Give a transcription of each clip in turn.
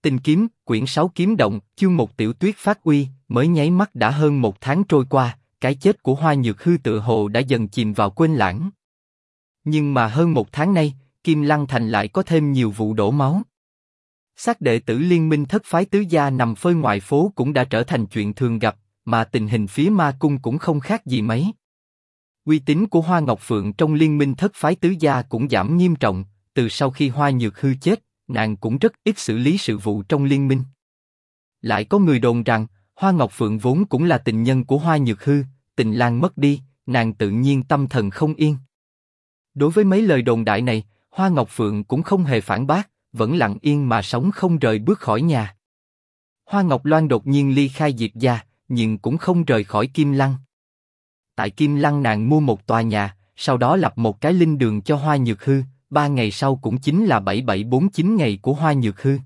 Tinh kiếm, quyển 6 kiếm động, chương 1 Tiểu Tuyết phát uy, mới nháy mắt đã hơn 1 tháng trôi qua, cái chết của Hoa Nhược Hư tựa hồ đã dần chìm vào quên lãng. Nhưng mà hơn 1 tháng nay, Kim Lăng Thành lại có thêm nhiều vụ đổ máu. Xác đệ tử liên minh thất phái tứ gia nằm phơi ngoài phố cũng đã trở thành chuyện thường gặp, mà tình hình phía ma cung cũng không khác gì mấy. Uy tín của Hoa Ngọc Phượng trong liên minh thất phái tứ gia cũng giảm nghiêm trọng, từ sau khi Hoa Nhược Hư chết, nàng cũng rất ít xử lý sự vụ trong liên minh. Lại có người đồn rằng, Hoa Ngọc Phượng vốn cũng là tình nhân của Hoa Nhược Hư, tình lang mất đi, nàng tự nhiên tâm thần không yên. Đối với mấy lời đồn đại này, Hoa Ngọc Phượng cũng không hề phản bác, vẫn lặng yên mà sống không rời bước khỏi nhà. Hoa Ngọc Loan đột nhiên ly khai Diệp gia, nhưng cũng không rời khỏi Kim Lăng. Tại Kim Lăng nàng mua một tòa nhà, sau đó lập một cái linh đường cho Hoa Nhược Hư, 3 ngày sau cũng chính là 7749 ngày của Hoa Nhược Hư.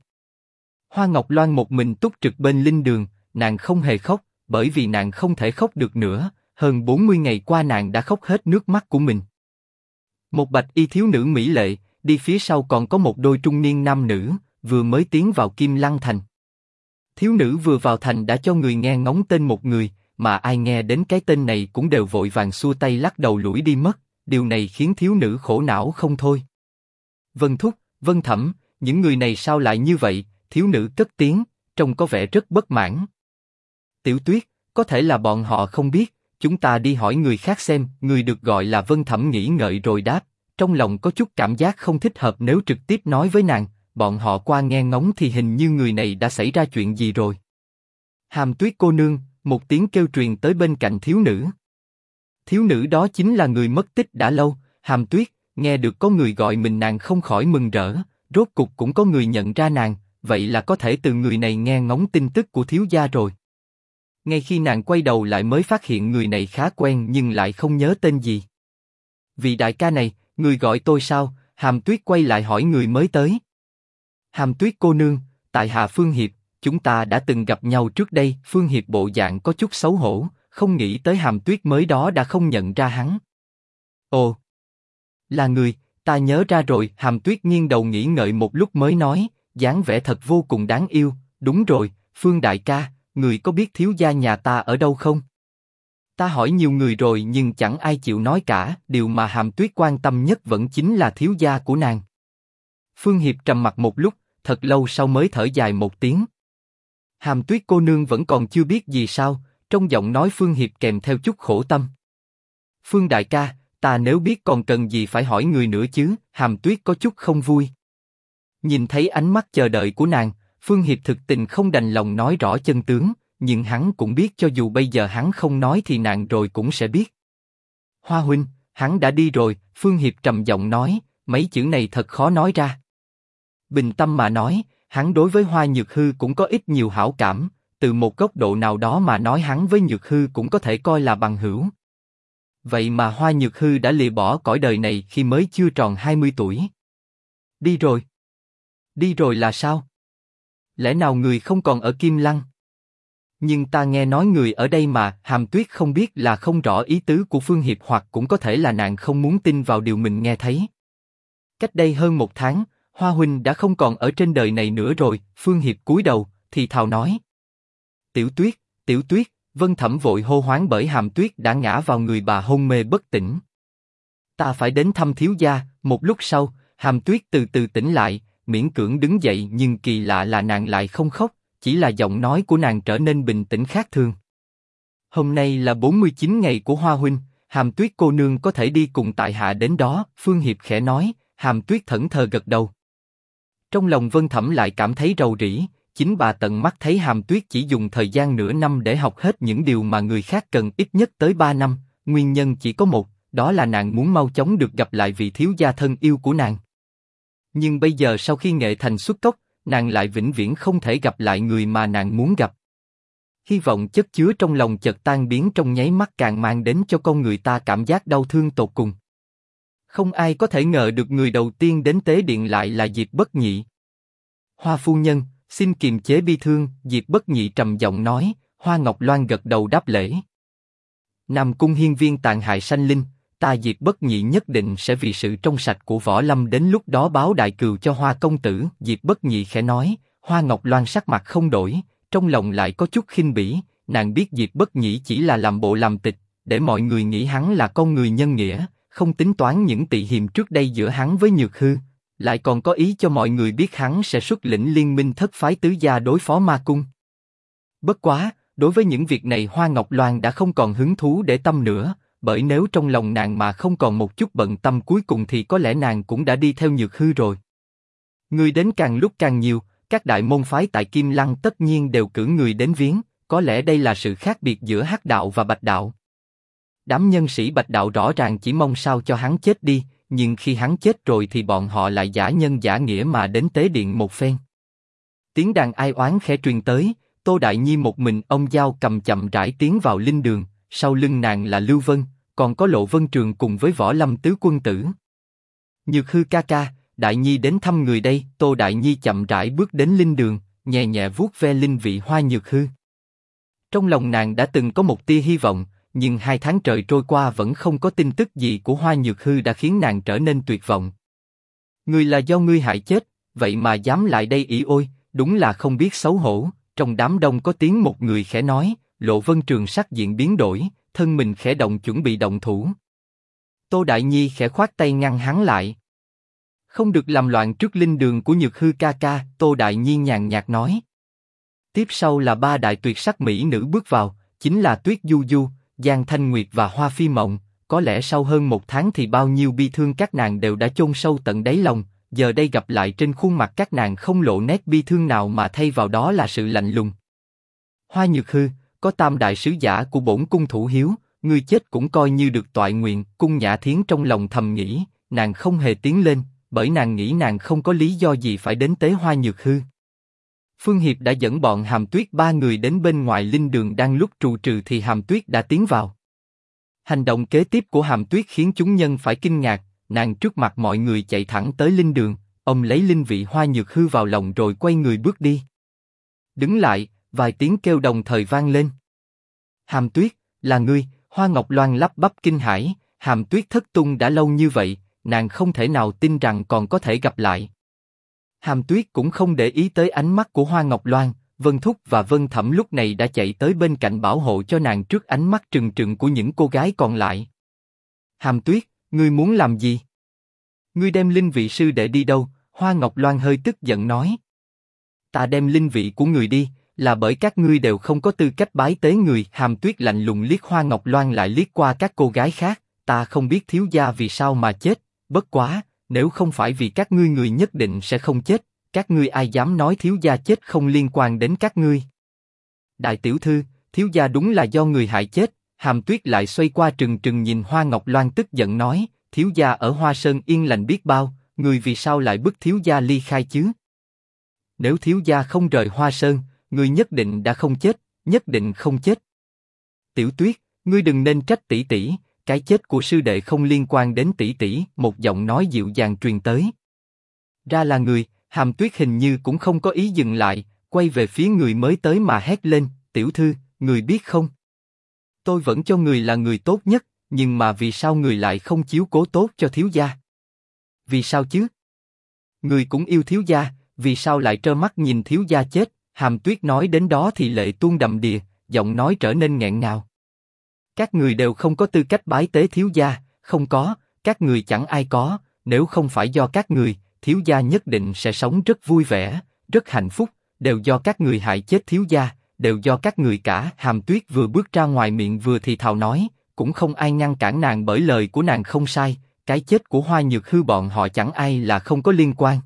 Hoa Ngọc Loan một mình túc trực bên linh đường, nàng không hề khóc, bởi vì nàng không thể khóc được nữa, hơn 40 ngày qua nàng đã khóc hết nước mắt của mình. Một bạch y thiếu nữ mỹ lệ, đi phía sau còn có một đôi trung niên nam nữ, vừa mới tiến vào Kim Lăng Thành. Thiếu nữ vừa vào thành đã cho người nghe ngóng tên một người, mà ai nghe đến cái tên này cũng đều vội vàng xua tay lắc đầu lủi đi mất, điều này khiến thiếu nữ khổ não không thôi. Vân Thúc, Vân Thẩm, những người này sao lại như vậy? Thiếu nữ cất tiếng, trông có vẻ rất bất mãn. Tiểu Tuyết, có thể là bọn họ không biết, chúng ta đi hỏi người khác xem. Người được gọi là Vân Thẩm nghĩ ngợi rồi đáp, trong lòng có chút cảm giác không thích hợp nếu trực tiếp nói với nàng. Bọn họ qua nghe ngóng thì hình như người này đã xảy ra chuyện gì rồi. Hàm Tuyết cô nương, một tiếng kêu truyền tới bên cạnh thiếu nữ. Thiếu nữ đó chính là người mất tích đã lâu, Hàm Tuyết. Nghe được có người gọi mình nàng không khỏi mừng rỡ, rốt cục cũng có người nhận ra nàng, vậy là có thể từ người này nghe ngóng tin tức của thiếu gia rồi. Ngay khi nàng quay đầu lại mới phát hiện người này khá quen nhưng lại không nhớ tên gì. Vị đại ca này, người gọi tôi sao? Hàm Tuyết quay lại hỏi người mới tới. Hàm Tuyết cô nương, tại hạ Phương Hiệp, chúng ta đã từng gặp nhau trước đây. Phương Hiệp bộ dạng có chút xấu hổ, không nghĩ tới Hàm Tuyết mới đó đã không nhận ra hắn. Ồ, là người, ta nhớ ra rồi. Hàm Tuyết nghiêng đầu nghĩ ngợi một lúc mới nói, dáng vẻ thật vô cùng đáng yêu. Đúng rồi, Phương đại ca, người có biết thiếu gia nhà ta ở đâu không? Ta hỏi nhiều người rồi nhưng chẳng ai chịu nói cả. Điều mà Hàm Tuyết quan tâm nhất vẫn chính là thiếu gia của nàng. Phương Hiệp trầm mặc một lúc, thật lâu sau mới thở dài một tiếng. Hàm Tuyết cô nương vẫn còn chưa biết gì sao? Trong giọng nói Phương Hiệp kèm theo chút khổ tâm. Phương đại ca, ta nếu biết còn cần gì phải hỏi người nữa chứ? Hàm Tuyết có chút không vui. Nhìn thấy ánh mắt chờ đợi của nàng, Phương Hiệp thực tình không đành lòng nói rõ chân tướng, nhưng hắn cũng biết cho dù bây giờ hắn không nói thì nàng rồi cũng sẽ biết. Hoa huynh, hắn đã đi rồi. Phương Hiệp trầm giọng nói, mấy chữ này thật khó nói ra. Bình tâm mà nói, hắn đối với Hoa Nhược Hư cũng có ít nhiều hảo cảm, từ một góc độ nào đó mà nói hắn với Nhược Hư cũng có thể coi là bằng hữu. Vậy mà Hoa Nhược Hư đã lìa bỏ cõi đời này khi mới chưa tròn 20 tuổi. Đi rồi. Đi rồi là sao? Lẽ nào người không còn ở Kim Lăng? Nhưng ta nghe nói người ở đây mà. Hàm Tuyết không biết là không rõ ý tứ của Phương Hiệp hoặc cũng có thể là nàng không muốn tin vào điều mình nghe thấy. Cách đây hơn 1 tháng, Hoa huynh đã không còn ở trên đời này nữa rồi. Phương Hiệp cúi đầu, thì thào nói. Tiểu Tuyết, Tiểu Tuyết. Vân Thẩm vội hô hoáng bởi Hàm Tuyết đã ngã vào người bà hôn mê bất tỉnh. Ta phải đến thăm thiếu gia. Một lúc sau, Hàm Tuyết từ từ tỉnh lại, miễn cưỡng đứng dậy nhưng kỳ lạ là nàng lại không khóc, chỉ là giọng nói của nàng trở nên bình tĩnh khác thường. Hôm nay là 49 ngày của Hoa huynh, Hàm Tuyết cô nương có thể đi cùng tại hạ đến đó. Phương Hiệp khẽ nói. Hàm Tuyết thẫn thờ gật đầu. Trong lòng Vân Thẩm lại cảm thấy rầu rĩ. Chính bà tận mắt thấy Hàm Tuyết chỉ dùng thời gian nửa năm để học hết những điều mà người khác cần ít nhất tới 3 năm, nguyên nhân chỉ có một, đó là nàng muốn mau chóng được gặp lại vị thiếu gia thân yêu của nàng. Nhưng bây giờ sau khi nghệ thành xuất cốc, nàng lại vĩnh viễn không thể gặp lại người mà nàng muốn gặp. Hy vọng chất chứa trong lòng chợt tan biến trong nháy mắt càng mang đến cho con người ta cảm giác đau thương tột cùng. Không ai có thể ngờ được người đầu tiên đến tế điện lại là Diệp Bất Nhị. Hoa phu nhân, xin kiềm chế bi thương. Diệp Bất Nhị trầm giọng nói. Hoa Ngọc Loan gật đầu đáp lễ. Nam Cung hiên viên tàn hại sanh linh, ta Diệp Bất Nhị nhất định sẽ vì sự trong sạch của võ lâm đến lúc đó báo đại cừu cho Hoa công tử. Diệp Bất Nhị khẽ nói. Hoa Ngọc Loan sắc mặt không đổi, trong lòng lại có chút khinh bỉ, nàng biết Diệp Bất Nhĩ chỉ là làm bộ làm tịch, để mọi người nghĩ hắn là con người nhân nghĩa, không tính toán những tị hiềm trước đây giữa hắn với Nhược Hư, lại còn có ý cho mọi người biết hắn sẽ xuất lĩnh liên minh thất phái tứ gia đối phó ma cung. Bất quá, đối với những việc này Hoa Ngọc Loan đã không còn hứng thú để tâm nữa, bởi nếu trong lòng nàng mà không còn một chút bận tâm cuối cùng thì có lẽ nàng cũng đã đi theo Nhược Hư rồi. Người đến càng lúc càng nhiều, các đại môn phái tại Kim Lăng tất nhiên đều cử người đến viếng, có lẽ đây là sự khác biệt giữa Hắc đạo và Bạch đạo. Đám nhân sĩ Bạch đạo rõ ràng chỉ mong sao cho hắn chết đi, nhưng khi hắn chết rồi thì bọn họ lại giả nhân giả nghĩa mà đến tế điện một phen. Tiếng đàn ai oán khẽ truyền tới, Tô Đại Nhi một mình ông dao cầm chậm rãi tiến vào linh đường, sau lưng nàng là Lưu Vân, còn có Lộ Vân Trường cùng với Võ Lâm tứ quân tử. Nhược Hư ca ca, Đại Nhi đến thăm người đây. Tô Đại Nhi chậm rãi bước đến linh đường, nhẹ nhẹ vuốt ve linh vị Hoa Nhược Hư. Trong lòng nàng đã từng có một tia hy vọng, nhưng 2 tháng trời trôi qua vẫn không có tin tức gì của Hoa Nhược Hư đã khiến nàng trở nên tuyệt vọng. Người là do ngươi hại chết, vậy mà dám lại đây ỷ ôi, đúng là không biết xấu hổ. Trong đám đông có tiếng một người khẽ nói, Lộ Vân Trường sắc diện biến đổi, thân mình khẽ động chuẩn bị động thủ. Tô Đại Nhi khẽ khoát tay ngăn hắn lại. Không được làm loạn trước linh đường của Nhược Hư ca ca, Tô Đại Nhi nhàn nhạt nói. Tiếp sau là 3 đại tuyệt sắc mỹ nữ bước vào, chính là Tuyết Du Du, Giang Thanh Nguyệt và Hoa Phi Mộng. Có lẽ sau hơn 1 tháng thì bao nhiêu bi thương các nàng đều đã chôn sâu tận đáy lòng, giờ đây gặp lại trên khuôn mặt các nàng không lộ nét bi thương nào mà thay vào đó là sự lạnh lùng. Hoa Nhược Hư, có Tam đại sứ giả của bổn cung thủ hiếu, ngươi chết cũng coi như được toại nguyện. Cung Nhã Thiến trong lòng thầm nghĩ, nàng không hề tiến lên, bởi nàng nghĩ nàng không có lý do gì phải đến tế Hoa Nhược Hư. Phương Hiệp đã dẫn bọn Hàm Tuyết 3 người đến bên ngoài linh đường, đang lúc trụ trừ thì Hàm Tuyết đã tiến vào. Hành động kế tiếp của Hàm Tuyết khiến chúng nhân phải kinh ngạc, nàng trước mặt mọi người chạy thẳng tới linh đường, ông lấy linh vị Hoa Nhược Hư vào lòng rồi quay người bước đi. Đứng lại, vài tiếng kêu đồng thời vang lên. Hàm Tuyết, là ngươi? Hoa Ngọc Loan lắp bắp kinh hãi, Hàm Tuyết thất tung đã lâu như vậy, nàng không thể nào tin rằng còn có thể gặp lại. Hàm Tuyết cũng không để ý tới ánh mắt của Hoa Ngọc Loan, Vân Thúc và Vân Thẩm lúc này đã chạy tới bên cạnh bảo hộ cho nàng trước ánh mắt trừng trừng của những cô gái còn lại. Hàm Tuyết, ngươi muốn làm gì? Ngươi đem linh vị sư đệ đi đâu? Hoa Ngọc Loan hơi tức giận nói. Ta đem linh vị của người đi, là bởi các ngươi đều không có tư cách bái tế người. Hàm Tuyết lạnh lùng liếc Hoa Ngọc Loan lại liếc qua các cô gái khác, ta không biết thiếu gia vì sao mà chết, bất quá, nếu không phải vì các ngươi người nhất định sẽ không chết, các ngươi ai dám nói thiếu gia chết không liên quan đến các ngươi. Đại tiểu thư, thiếu gia đúng là do người hại chết. Hàm Tuyết lại xoay qua trừng trừng nhìn Hoa Ngọc Loan tức giận nói, thiếu gia ở Hoa Sơn yên lành biết bao, người vì sao lại bức thiếu gia ly khai chứ? Nếu thiếu gia không rời Hoa Sơn, người nhất định đã không chết, nhất định không chết. Tiểu Tuyết, ngươi đừng nên trách tỷ tỷ, cái chết của sư đệ không liên quan đến tỷ tỷ. Một giọng nói dịu dàng truyền tới. Ra là người. Hàm Tuyết hình như cũng không có ý dừng lại, quay về phía người mới tới mà hét lên, tiểu thư, người biết không? Tôi vẫn cho người là người tốt nhất, nhưng mà vì sao người lại không chiếu cố tốt cho thiếu gia? Vì sao chứ? Người cũng yêu thiếu gia, vì sao lại trơ mắt nhìn thiếu gia chết? Hàm Tuyết nói đến đó thì lệ tuôn đầm đìa, giọng nói trở nên nghẹn ngào. Các người đều không có tư cách bái tế thiếu gia, không có, các người chẳng ai có, nếu không phải do các người, thiếu gia nhất định sẽ sống rất vui vẻ, rất hạnh phúc, đều do các người hại chết thiếu gia, đều do các người cả. Hàm Tuyết vừa bước ra ngoài miệng vừa thì thào nói, cũng không ai ngăn cản nàng bởi lời của nàng không sai, cái chết của Hoa Nhược Hư bọn họ chẳng ai là không có liên quan.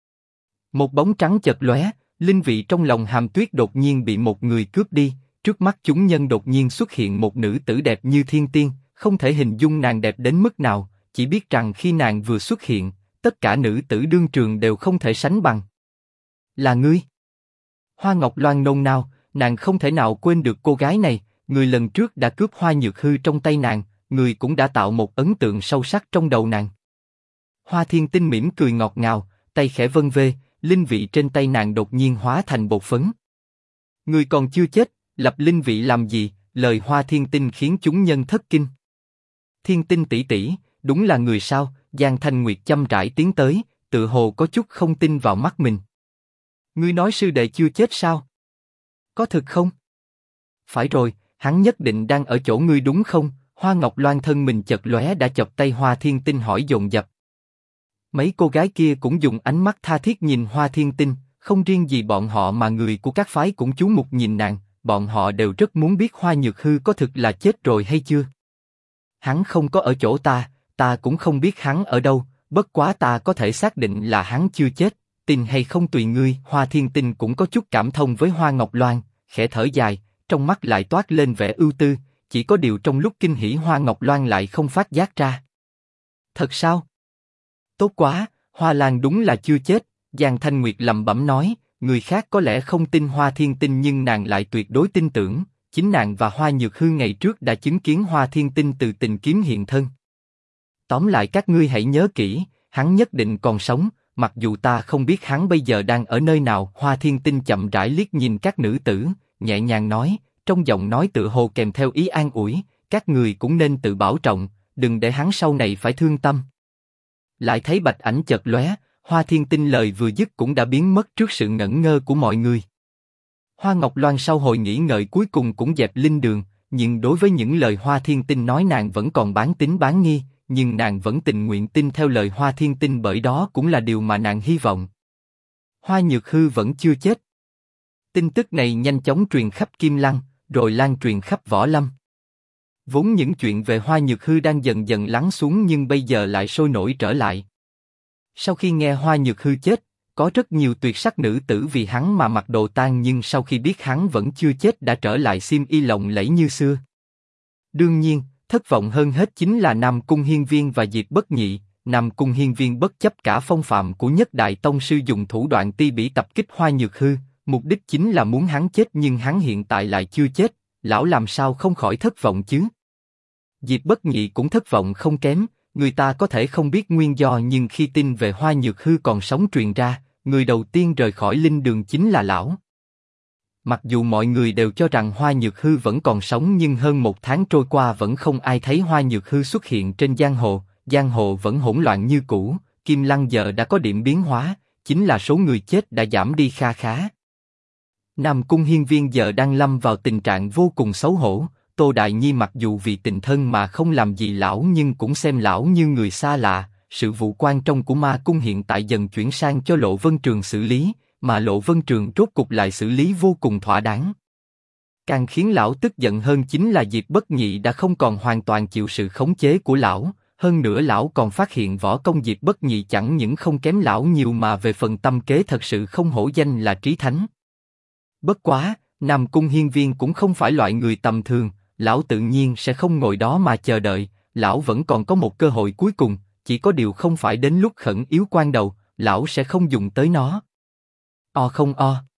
Một bóng trắng chợt lóe, linh vị trong lòng Hàm Tuyết đột nhiên bị một người cướp đi, trước mắt chúng nhân đột nhiên xuất hiện một nữ tử đẹp như thiên tiên, không thể hình dung nàng đẹp đến mức nào, chỉ biết rằng khi nàng vừa xuất hiện, tất cả nữ tử đương trường đều không thể sánh bằng. Là ngươi? Hoa Ngọc Loan nôn nao, nàng không thể nào quên được cô gái này, người lần trước đã cướp Hoa Nhược Hư trong tay nàng, người cũng đã tạo một ấn tượng sâu sắc trong đầu nàng. Hoa Thiên Tinh mỉm cười ngọt ngào, tay khẽ vân vê, linh vị trên tay nàng đột nhiên hóa thành bột phấn. Người còn chưa chết, lập linh vị làm gì? Lời Hoa Thiên Tinh khiến chúng nhân thất kinh. Thiên Tinh tỷ tỷ, đúng là người sao? Giang Thanh Nguyệt chăm rãi tiến tới, tự hồ có chút không tin vào mắt mình. Ngươi nói sư đệ chưa chết sao? Có thực không? Phải rồi, hắn nhất định đang ở chỗ ngươi đúng không? Hoa Ngọc Loan thân mình chợt lóe đã chọc tay Hoa Thiên Tinh hỏi dồn dập. Mấy cô gái kia cũng dùng ánh mắt tha thiết nhìn Hoa Thiên Tinh, không riêng gì bọn họ mà người của các phái cũng chú mục nhìn nàng, bọn họ đều rất muốn biết Hoa Nhược Hư có thực là chết rồi hay chưa. Hắn không có ở chỗ ta cũng không biết hắn ở đâu, bất quá ta có thể xác định là hắn chưa chết, tin hay không tùy ngươi. Hoa Thiên Tinh cũng có chút cảm thông với Hoa Ngọc Loan, khẽ thở dài, trong mắt lại toát lên vẻ ưu tư, chỉ có điều trong lúc kinh hỉ Hoa Ngọc Loan lại không phát giác ra. Thật sao? Tốt quá, Hoa Lan đúng là chưa chết. Giang Thanh Nguyệt lẩm bẩm nói, người khác có lẽ không tin Hoa Thiên Tinh nhưng nàng lại tuyệt đối tin tưởng. Chính nàng và Hoa Nhược Hư ngày trước đã chứng kiến Hoa Thiên Tinh từ tình kiếm hiện thân. Tóm lại các ngươi hãy nhớ kỹ, hắn nhất định còn sống, mặc dù ta không biết hắn bây giờ đang ở nơi nào. Hoa Thiên Tinh chậm rãi liếc nhìn các nữ tử, nhẹ nhàng nói, trong giọng nói tựa hồ kèm theo ý an ủi, các người cũng nên tự bảo trọng, đừng để hắn sau này phải thương tâm. Lại thấy bạch ảnh chợt lóe, Hoa Thiên Tinh lời vừa dứt cũng đã biến mất trước sự ngẩn ngơ của mọi người. Hoa Ngọc Loan sau hồi nghĩ ngợi cuối cùng cũng dẹp linh đường, nhưng đối với những lời Hoa Thiên Tinh nói nàng vẫn còn bán tín bán nghi, nhưng nàng vẫn tình nguyện tin theo lời Hoa Thiên Tinh bởi đó cũng là điều mà nàng hy vọng. Hoa Nhược Hư vẫn chưa chết. Tin tức này nhanh chóng truyền khắp Kim Lăng, rồi lan truyền khắp Võ Lâm. Vốn những chuyện về Hoa Nhược Hư đang dần dần lắng xuống nhưng bây giờ lại sôi nổi trở lại. Sau khi nghe Hoa Nhược Hư chết, có rất nhiều tuyệt sắc nữ tử vì hắn mà mặc đồ tang nhưng sau khi biết hắn vẫn chưa chết đã trở lại xiêm y lộng lẫy như xưa. Đương nhiên, thất vọng hơn hết chính là Nam Cung Hiên Viên và Diệp Bất Nhị. Nam Cung Hiên Viên bất chấp cả phong phạm của nhất đại tông sư dùng thủ đoạn ti bỉ tập kích Hoa Nhược Hư, mục đích chính là muốn hắn chết nhưng hắn hiện tại lại chưa chết, lão làm sao không khỏi thất vọng chứ? Diệp Bất Nhị cũng thất vọng không kém, người ta có thể không biết nguyên do nhưng khi tin về Hoa Nhược Hư còn sống truyền ra, người đầu tiên rời khỏi linh đường chính là lão. Mặc dù mọi người đều cho rằng Hoa Nhược Hư vẫn còn sống nhưng hơn một tháng trôi qua vẫn không ai thấy Hoa Nhược Hư xuất hiện trên giang hồ vẫn hỗn loạn như cũ. Kim Lăng giờ đã có điểm biến hóa, chính là số người chết đã giảm đi kha khá. Nam Cung Hiên Viên giờ đang lâm vào tình trạng vô cùng xấu hổ. Tô Đại Nhi mặc dù vì tình thân mà không làm gì lão nhưng cũng xem lão như người xa lạ. Sự vụ quan trọng của Ma Cung hiện tại dần chuyển sang cho Lộ Vân Trường xử lý, mà Lộ Vân Trường rốt cục lại xử lý vô cùng thỏa đáng. Càng khiến lão tức giận hơn chính là Diệp Bất Nhị đã không còn hoàn toàn chịu sự khống chế của lão, hơn nữa lão còn phát hiện võ công Diệp Bất Nhị chẳng những không kém lão nhiều mà về phần tâm kế thật sự không hổ danh là trí thánh. Bất quá, Nam Cung Hiên Viên cũng không phải loại người tầm thường, lão tự nhiên sẽ không ngồi đó mà chờ đợi, lão vẫn còn có một cơ hội cuối cùng, chỉ có điều không phải đến lúc khẩn yếu quan đầu, lão sẽ không dùng tới nó. O không o.